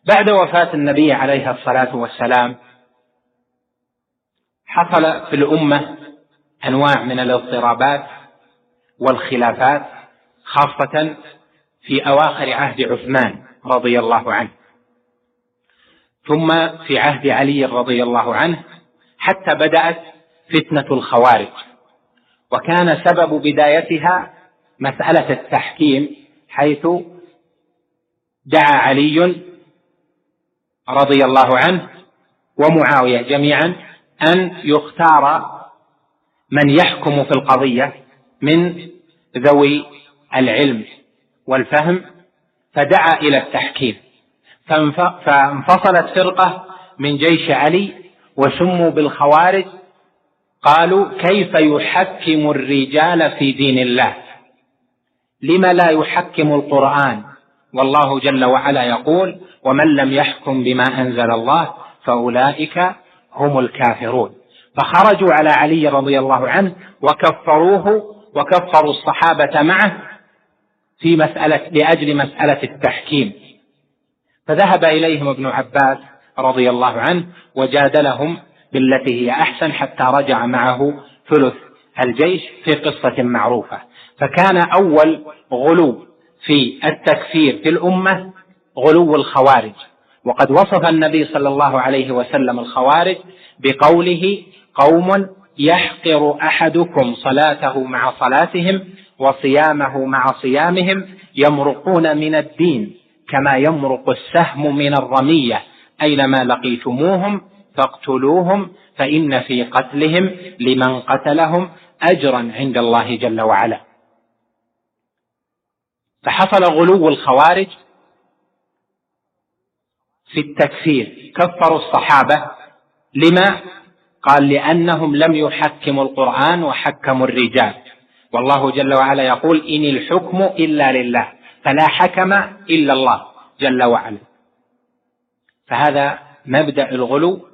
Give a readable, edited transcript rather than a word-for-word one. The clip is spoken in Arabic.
بعد وفاة النبي عليه الصلاة والسلام حصل في الأمة أنواع من الاضطرابات والخلافات، خاصة في أواخر عهد عثمان رضي الله عنه، ثم في عهد علي رضي الله عنه، حتى بدأت فتنة الخوارج. وكان سبب بدايتها مسألة التحكيم، حيث دعا علي رضي الله عنه ومعاوية جميعا أن يختار من يحكم في القضية من ذوي العلم والفهم، فدعا إلى التحكيم، فانفصلت فرقة من جيش علي وسموا بالخوارج. قالوا: كيف يحكم الرجال في دين الله؟ لم لا يحكم القرآن والله جل وعلا يقول: ومن لم يحكم بما أنزل الله فأولئك هم الكافرون. فخرجوا على علي رضي الله عنه وكفروه وكفروا الصحابة معه في لأجل مسألة التحكيم. فذهب إليهم ابن عباس رضي الله عنه وجادلهم بالتي هي أحسن، حتى رجع معه ثلث الجيش في قصة معروفة. فكان أول غلو في التكفير في الأمة غلو الخوارج، وقد وصف النبي صلى الله عليه وسلم الخوارج بقوله: قوم يحقر أحدكم صلاته مع صلاتهم وصيامه مع صيامهم، يمرقون من الدين كما يمرق السهم من الرمية، أينما لقيتموهم فاقتلوهم، فإن في قتلهم لمن قتلهم أجرا عند الله جل وعلا. فحصل غلو الخوارج في التكفير، كفروا الصحابة. لما؟ قال: لأنهم لم يحكموا القرآن وحكموا الرجال، والله جل وعلا يقول: إن الحكم إلا لله، فلا حكم إلا الله جل وعلا. فهذا مبدأ الغلو